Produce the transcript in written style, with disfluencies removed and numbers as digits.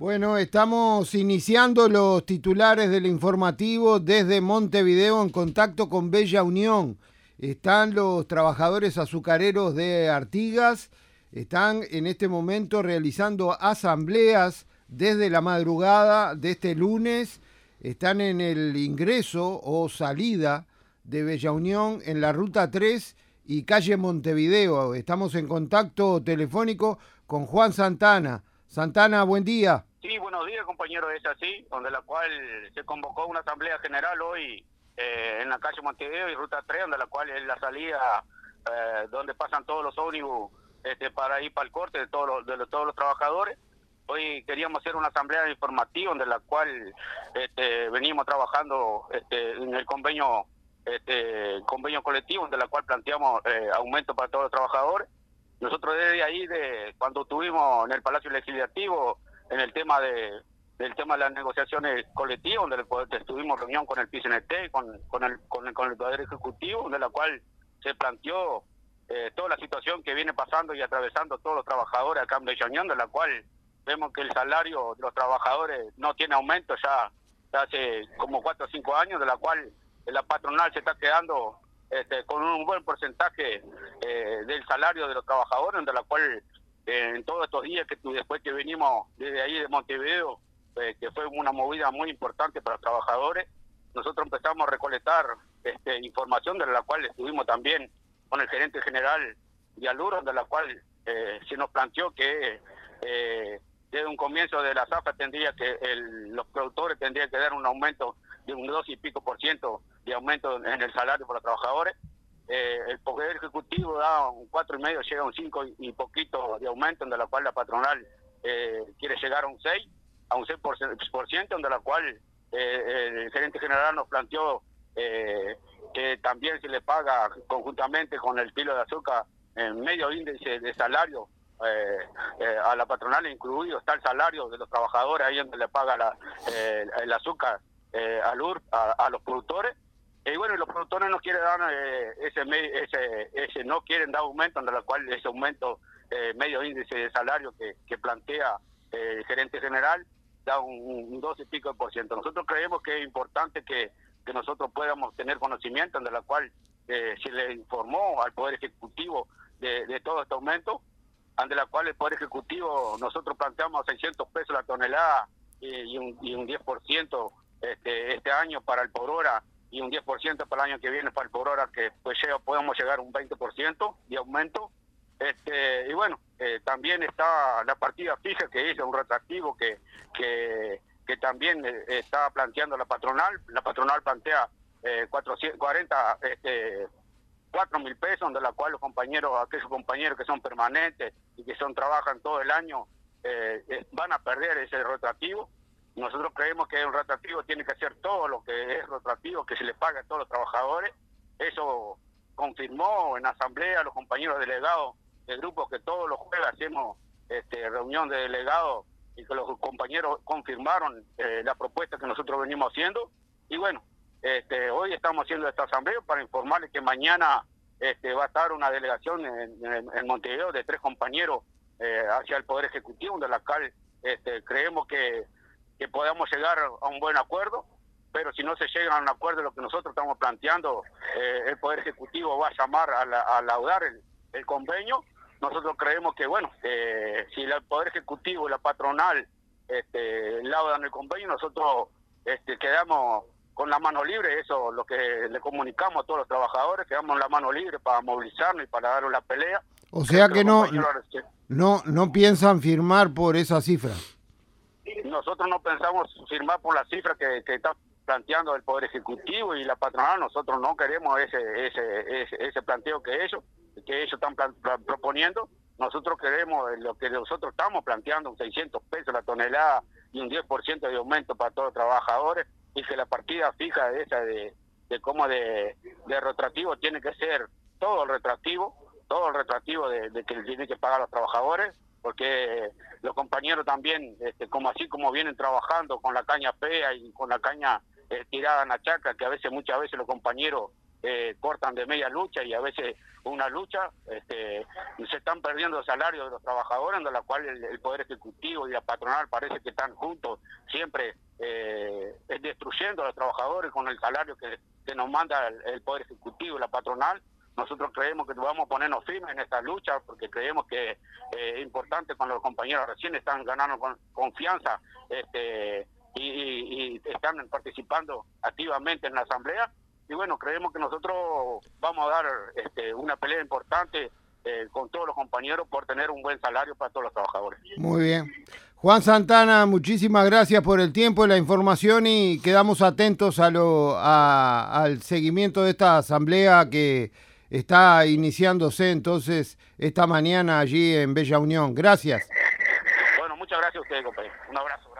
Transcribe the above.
Bueno, estamos iniciando los titulares del informativo desde Montevideo en contacto con Bella Unión. Están los trabajadores azucareros de Artigas, están en este momento realizando asambleas desde la madrugada de este lunes, están en el ingreso o salida de Bella Unión en la ruta 3 y calle Montevideo. Estamos en contacto telefónico con Juan Santana. Santana, buen día. Sí, buenos días, compañero. Es así, donde la cual se convocó una asamblea general hoy en la calle Montevideo y ruta 3, donde la cual es la salida donde pasan todos los ómnibus para ir para el corte de todos los trabajadores. Hoy queríamos hacer una asamblea informativa, donde la cual venimos trabajando en el convenio colectivo, donde la cual planteamos aumento para todos los trabajadores. Nosotros desde ahí, cuando estuvimos en el Palacio Legislativo, en el tema de las negociaciones colectivas, donde estuvimos reunión con el PCNT, con el Poder Ejecutivo, de la cual se planteó toda la situación que viene pasando y atravesando todos los trabajadores acá en Bella Unión, de la cual vemos que el salario de los trabajadores no tiene aumento ya hace como 4 o 5 años, de la cual la patronal se está quedando con un buen porcentaje del salario de los trabajadores, de la cual en todos estos días después que venimos desde ahí de Montevideo, que fue una movida muy importante para los trabajadores, nosotros empezamos a recolectar información, de la cual estuvimos también con el gerente general de Aluro, de la cual se nos planteó que desde un comienzo de la zafra los productores tendrían que dar un aumento de un 2 y pico % de aumento en el salario para los trabajadores. El Poder Ejecutivo da un 4,5, llega a un 5 y poquito de aumento, de la cual la patronal quiere llegar a un 6%, donde la cual el gerente general nos planteó que también se le paga conjuntamente con el kilo de azúcar en medio índice de salario a la patronal, incluido está el salario de los trabajadores, ahí donde le paga el azúcar a los productores. Y bueno, los productores no quieren dar no quieren dar aumento, en la cual ese aumento medio índice de salario que plantea el gerente general da un 12 y pico %. Nosotros creemos que es importante que nosotros podamos tener conocimiento, de la cual se le informó al Poder Ejecutivo de todo este aumento, ante la cual el Poder Ejecutivo nosotros planteamos 600 pesos la tonelada y un 10% este año para el por hora, y un 10% para el año que viene para el por hora, que pues podemos llegar a un 20% de aumento. Y bueno, también está la partida fija, que es un retractivo que también está planteando la patronal. La patronal plantea 4.000 pesos, de la cual aquellos compañeros que son permanentes y que trabajan todo el año van a perder ese retractivo. Nosotros creemos que un retractivo tiene que hacer todo lo que es retractivo, que se le pague a todos los trabajadores. Eso confirmó en asamblea los compañeros delegados del grupo, que todos los jueves hacemos reunión de delegados, y que los compañeros confirmaron la propuesta que nosotros venimos haciendo. Y bueno, hoy estamos haciendo esta asamblea para informarles que mañana va a estar una delegación en Montevideo de 3 compañeros hacia el Poder Ejecutivo, de la cual creemos que podamos llegar a un buen acuerdo, pero si no se llega a un acuerdo, lo que nosotros estamos planteando, el Poder Ejecutivo va a llamar a laudar el convenio. Nosotros creemos que, bueno, si el Poder Ejecutivo y la patronal laudan el convenio, nosotros quedamos con la mano libre. Eso es lo que le comunicamos a todos los trabajadores, quedamos la mano libre para movilizarnos y para dar la pelea. O sea que no piensan firmar por esa cifra. Nosotros no pensamos firmar por la cifra que está planteando el Poder Ejecutivo y la patronal. Nosotros no queremos ese planteo que ellos están proponiendo. Nosotros queremos lo que nosotros estamos planteando, un 600 pesos la tonelada y un 10% de aumento para todos los trabajadores, y que la partida fija de retroactivo tiene que ser todo el retroactivo de que tienen que pagar los trabajadores, porque los compañeros también, como vienen trabajando con la caña pea y con la caña tirada en la chacra, que muchas veces los compañeros cortan de media lucha y a veces una lucha, se están perdiendo salarios de los trabajadores, en la cual el Poder Ejecutivo y la patronal parece que están juntos, siempre destruyendo a los trabajadores con el salario que nos manda el Poder Ejecutivo y la patronal. Nosotros creemos que vamos a ponernos firmes en esta lucha porque creemos que es importante cuando los compañeros recién están ganando confianza y están participando activamente en la asamblea. Y bueno, creemos que nosotros vamos a dar una pelea importante con todos los compañeros por tener un buen salario para todos los trabajadores. Muy bien. Juan Santana, muchísimas gracias por el tiempo y la información y quedamos atentos al seguimiento de esta asamblea que está iniciándose entonces esta mañana allí en Bella Unión. Gracias. Bueno, muchas gracias a ustedes, compañero. Un abrazo.